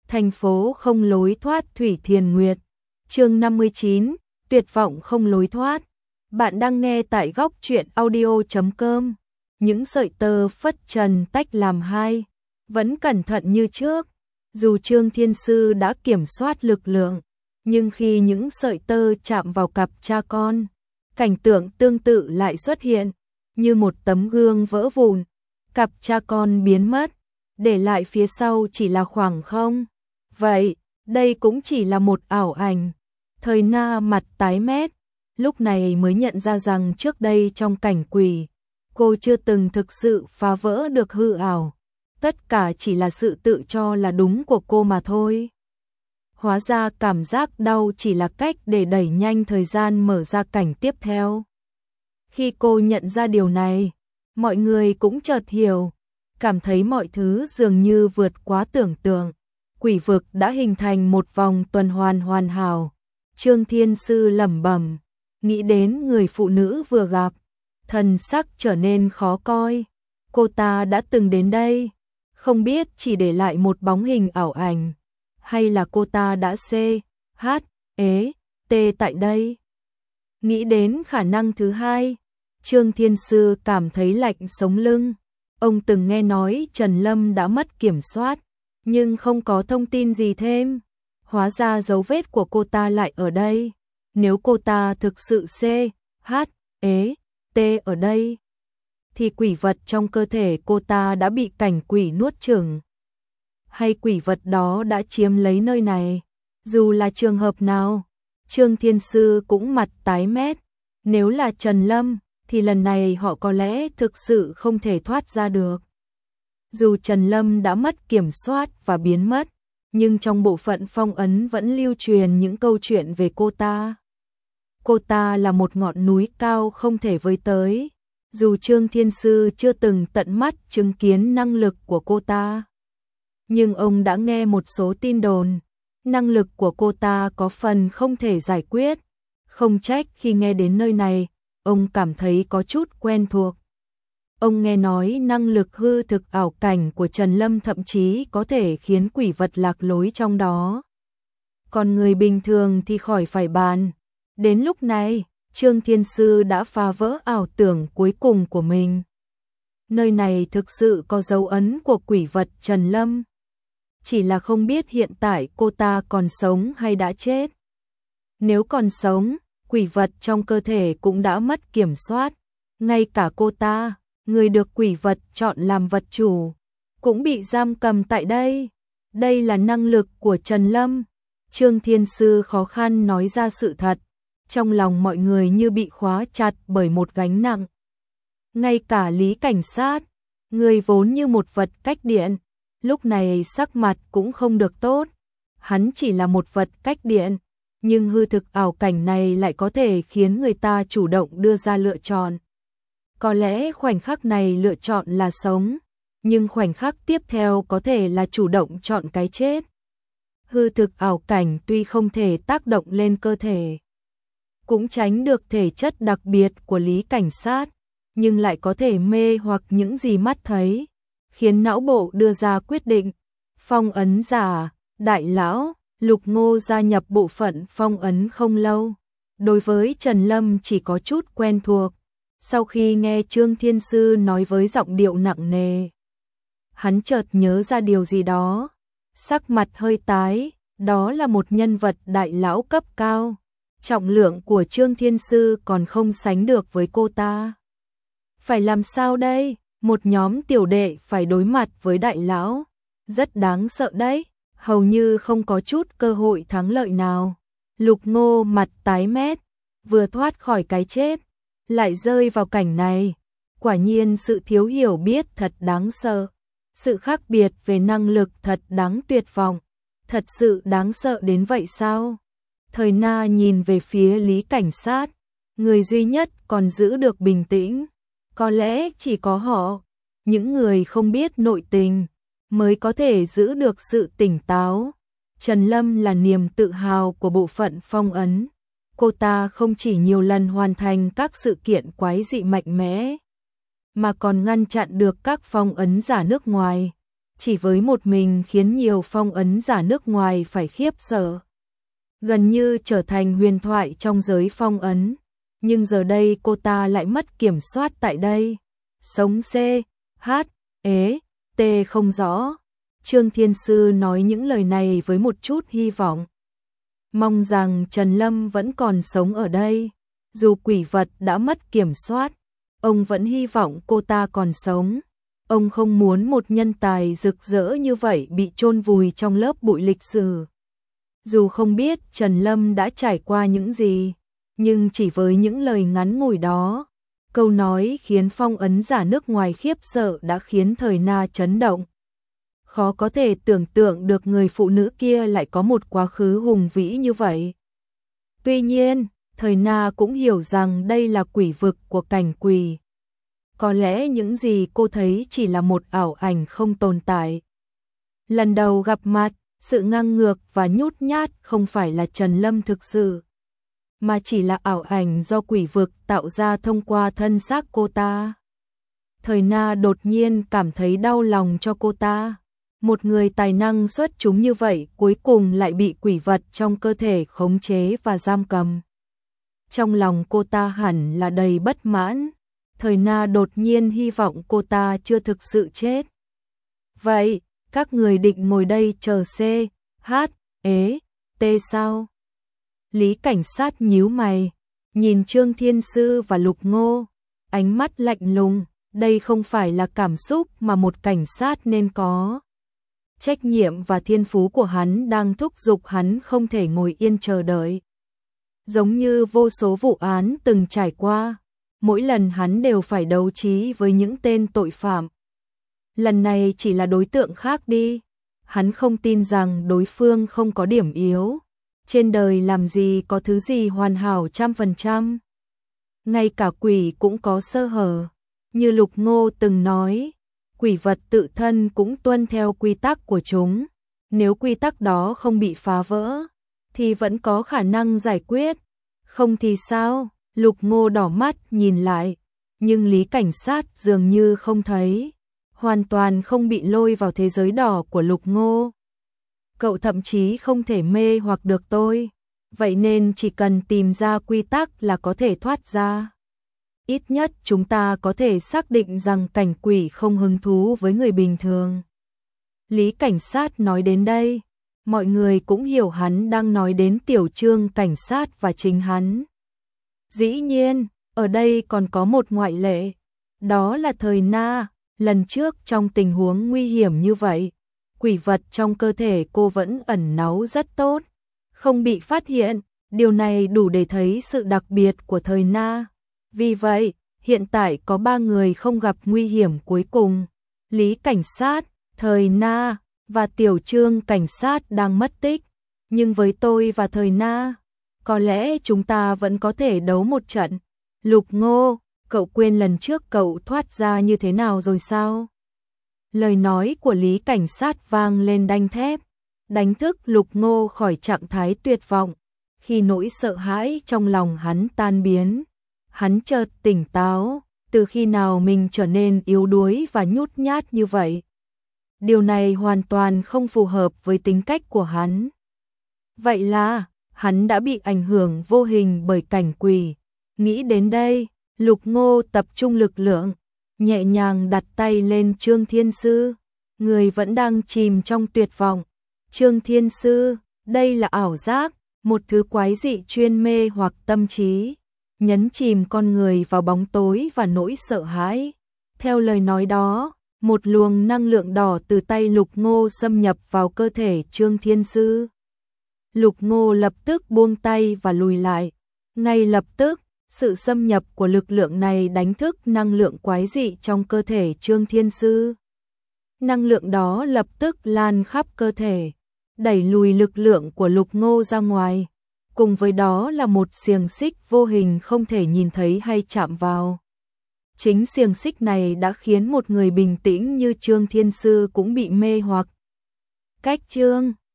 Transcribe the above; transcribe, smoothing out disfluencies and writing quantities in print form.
Thành phố không lối thoát Thủy Thiền Nguyệt. Chương 59, tuyệt vọng không lối thoát. Bạn đang nghe tại góc truyện audio.com. Những sợi tơ phất trần tách làm hai, vẫn cẩn thận như trước. Dù Trương Thiên Sư đã kiểm soát lực lượng, nhưng khi những sợi tơ chạm vào cặp cha con, cảnh tượng tương tự lại xuất hiện, như một tấm gương vỡ vụn. Cặp cha con biến mất, để lại phía sau chỉ là khoảng không. Vậy, đây cũng chỉ là một ảo ảnh. Thời Na mặt tái mét, lúc này mới nhận ra rằng trước đây trong cảnh quỷ, cô chưa từng thực sự phá vỡ được hư ảo. Tất cả chỉ là sự tự cho là đúng của cô mà thôi. Hóa ra cảm giác đau chỉ là cách để đẩy nhanh thời gian mở ra cảnh tiếp theo. Khi cô nhận ra điều này, mọi người cũng chợt hiểu, cảm thấy mọi thứ dường như vượt quá tưởng tượng. Quỷ vực đã hình thành một vòng tuần hoàn hoàn hảo. Trương Thiên Sư lẩm bẩm, nghĩ đến người phụ nữ vừa gặp, thần sắc trở nên khó coi. Cô ta đã từng đến đây, không biết chỉ để lại một bóng hình ảo ảnh, hay là cô ta đã T tại đây. Nghĩ đến khả năng thứ hai, Trương Thiên Sư cảm thấy lạnh sống lưng. Ông từng nghe nói Trần Lâm đã mất kiểm soát, nhưng không có thông tin gì thêm. Hóa ra dấu vết của cô ta lại ở đây. Nếu cô ta thực sự T ở đây, thì quỷ vật trong cơ thể cô ta đã bị cảnh quỷ nuốt chửng. Hay quỷ vật đó đã chiếm lấy nơi này. Dù là trường hợp nào, Trương Thiên Sư cũng mặt tái mét. Nếu là Trần Lâm, thì lần này họ có lẽ thực sự không thể thoát ra được. Dù Trần Lâm đã mất kiểm soát và biến mất, nhưng trong bộ phận phong ấn vẫn lưu truyền những câu chuyện về cô ta. Cô ta là một ngọn núi cao không thể với tới. Dù Trương Thiên Sư chưa từng tận mắt chứng kiến năng lực của cô ta, nhưng ông đã nghe một số tin đồn. Năng lực của cô ta có phần không thể giải quyết. Không trách khi nghe đến nơi này, ông cảm thấy có chút quen thuộc. Ông nghe nói năng lực hư thực ảo cảnh của Trần Lâm thậm chí có thể khiến quỷ vật lạc lối trong đó. Còn người bình thường thì khỏi phải bàn. Đến lúc này, Trương Thiên Sư đã phá vỡ ảo tưởng cuối cùng của mình. Nơi này thực sự có dấu ấn của quỷ vật Trần Lâm. Chỉ là không biết hiện tại cô ta còn sống hay đã chết. Nếu còn sống, quỷ vật trong cơ thể cũng đã mất kiểm soát. Ngay cả cô ta, người được quỷ vật chọn làm vật chủ, cũng bị giam cầm tại đây. Đây là năng lực của Trần Lâm. Trương Thiên Sư khó khăn nói ra sự thật. Trong lòng mọi người như bị khóa chặt bởi một gánh nặng. Ngay cả Lý cảnh sát, người vốn như một vật cách điện, lúc này sắc mặt cũng không được tốt. Hắn chỉ là một vật cách điện, nhưng hư thực ảo cảnh này lại có thể khiến người ta chủ động đưa ra lựa chọn. Có lẽ khoảnh khắc này lựa chọn là sống, nhưng khoảnh khắc tiếp theo có thể là chủ động chọn cái chết. Hư thực ảo cảnh tuy không thể tác động lên cơ thể, cũng tránh được thể chất đặc biệt của Lý cảnh sát, nhưng lại có thể mê hoặc những gì mắt thấy, khiến não bộ đưa ra quyết định. Phong ấn giả, đại lão, Lục Ngô gia nhập bộ phận phong ấn không lâu. Đối với Trần Lâm chỉ có chút quen thuộc. Sau khi nghe Trương Thiên Sư nói với giọng điệu nặng nề, hắn chợt nhớ ra điều gì đó. Sắc mặt hơi tái, đó là một nhân vật đại lão cấp cao. Trọng lượng của Trương Thiên Sư còn không sánh được với cô ta. Phải làm sao đây? Một nhóm tiểu đệ phải đối mặt với đại lão. Rất đáng sợ đấy, hầu như không có chút cơ hội thắng lợi nào. Lục Ngô mặt tái mét, vừa thoát khỏi cái chết, lại rơi vào cảnh này. Quả nhiên sự thiếu hiểu biết thật đáng sợ. Sự khác biệt về năng lực thật đáng tuyệt vọng. Thật sự đáng sợ đến vậy sao? Thời Na nhìn về phía Lý cảnh sát, người duy nhất còn giữ được bình tĩnh. Có lẽ chỉ có họ, những người không biết nội tình, mới có thể giữ được sự tỉnh táo. Trần Lâm là niềm tự hào của bộ phận phong ấn. Cô ta không chỉ nhiều lần hoàn thành các sự kiện quái dị mạnh mẽ, mà còn ngăn chặn được các phong ấn giả nước ngoài. chỉ với một mình khiến nhiều phong ấn giả nước ngoài phải khiếp sợ. Gần như trở thành huyền thoại trong giới phong ấn. Nhưng giờ đây cô ta lại mất kiểm soát tại đây. Sống C, H, ế, T không rõ. Trương Thiên Sư nói những lời này với một chút hy vọng. Mong rằng Trần Lâm vẫn còn sống ở đây. Dù quỷ vật đã mất kiểm soát, ông vẫn hy vọng cô ta còn sống. Ông không muốn một nhân tài rực rỡ như vậy bị chôn vùi trong lớp bụi lịch sử. Dù không biết Trần Lâm đã trải qua những gì, nhưng chỉ với những lời ngắn ngủi đó, câu nói khiến phong ấn giả nước ngoài khiếp sợ đã khiến Thời Na chấn động. Khó có thể tưởng tượng được người phụ nữ kia lại có một quá khứ hùng vĩ như vậy. Tuy nhiên, Thời Na cũng hiểu rằng đây là quỷ vực của cảnh quỷ. Có lẽ những gì cô thấy chỉ là một ảo ảnh không tồn tại. Lần đầu gặp mặt, sự ngang ngược và nhút nhát không phải là Trần Lâm thực sự, mà chỉ là ảo ảnh do quỷ vực tạo ra thông qua thân xác cô ta. Thời Na đột nhiên cảm thấy đau lòng cho cô ta. Một người tài năng xuất chúng như vậy cuối cùng lại bị quỷ vật trong cơ thể khống chế và giam cầm. Trong lòng cô ta hẳn là đầy bất mãn. Thời Na đột nhiên hy vọng cô ta chưa thực sự chết. Vậy, các người định ngồi đây chờ C, H, ế, T sao? Lý cảnh sát nhíu mày, nhìn Trương Thiên Sư và Lục Ngô, ánh mắt lạnh lùng, đây không phải là cảm xúc mà một cảnh sát nên có. Trách nhiệm và thiên phú của hắn đang thúc giục hắn không thể ngồi yên chờ đợi. Giống như vô số vụ án từng trải qua, mỗi lần hắn đều phải đấu trí với những tên tội phạm. Lần này chỉ là đối tượng khác đi. Hắn không tin rằng đối phương không có điểm yếu. Trên đời làm gì có thứ gì hoàn hảo 100%. Ngay cả quỷ cũng có sơ hở. Như Lục Ngô từng nói, quỷ vật tự thân cũng tuân theo quy tắc của chúng. Nếu quy tắc đó không bị phá vỡ, thì vẫn có khả năng giải quyết. Không thì sao? Lục Ngô đỏ mắt nhìn lại, nhưng Lý cảnh sát dường như không thấy. Hoàn toàn không bị lôi vào thế giới đỏ của Lục Ngô. Cậu thậm chí không thể mê hoặc được tôi. Vậy nên chỉ cần tìm ra quy tắc là có thể thoát ra. Ít nhất chúng ta có thể xác định rằng cảnh quỷ không hứng thú với người bình thường. Lý cảnh sát nói đến đây, mọi người cũng hiểu hắn đang nói đến Tiểu Trương cảnh sát và chính hắn. Dĩ nhiên, ở đây còn có một ngoại lệ, đó là Thời Na. Lần trước trong tình huống nguy hiểm như vậy, quỷ vật trong cơ thể cô vẫn ẩn náu rất tốt, không bị phát hiện, điều này đủ để thấy sự đặc biệt của Thời Na. Vì vậy, hiện tại có 3 người không gặp nguy hiểm cuối cùng. Lý cảnh sát, Thời Na và Tiểu Trương cảnh sát đang mất tích. Nhưng với tôi và Thời Na, có lẽ chúng ta vẫn có thể đấu một trận. Lục Ngô, cậu quên lần trước cậu thoát ra như thế nào rồi sao? Lời nói của Lý cảnh sát vang lên đanh thép, đánh thức Lục Ngô khỏi trạng thái tuyệt vọng. Khi nỗi sợ hãi trong lòng hắn tan biến, hắn chợt tỉnh táo, từ khi nào mình trở nên yếu đuối và nhút nhát như vậy. Điều này hoàn toàn không phù hợp với tính cách của hắn. Vậy là, hắn đã bị ảnh hưởng vô hình bởi cảnh quỷ. Nghĩ đến đây, Lục Ngô tập trung lực lượng, nhẹ nhàng đặt tay lên Trương Thiên Sư. Người vẫn đang chìm trong tuyệt vọng. Trương Thiên Sư, đây là ảo giác, một thứ quái dị chuyên mê hoặc tâm trí, nhấn chìm con người vào bóng tối và nỗi sợ hãi. Theo lời nói đó, một luồng năng lượng đỏ từ tay Lục Ngô xâm nhập vào cơ thể Trương Thiên Sư. Lục Ngô lập tức buông tay và lùi lại. Ngay lập tức, sự xâm nhập của lực lượng này đánh thức năng lượng quái dị trong cơ thể Trương Thiên Sư. Năng lượng đó lập tức lan khắp cơ thể, đẩy lùi lực lượng của Lục Ngô ra ngoài. Cùng với đó là một xiềng xích vô hình không thể nhìn thấy hay chạm vào. Chính xiềng xích này đã khiến một người bình tĩnh như Trương Thiên Sư cũng bị mê hoặc. Cách Trương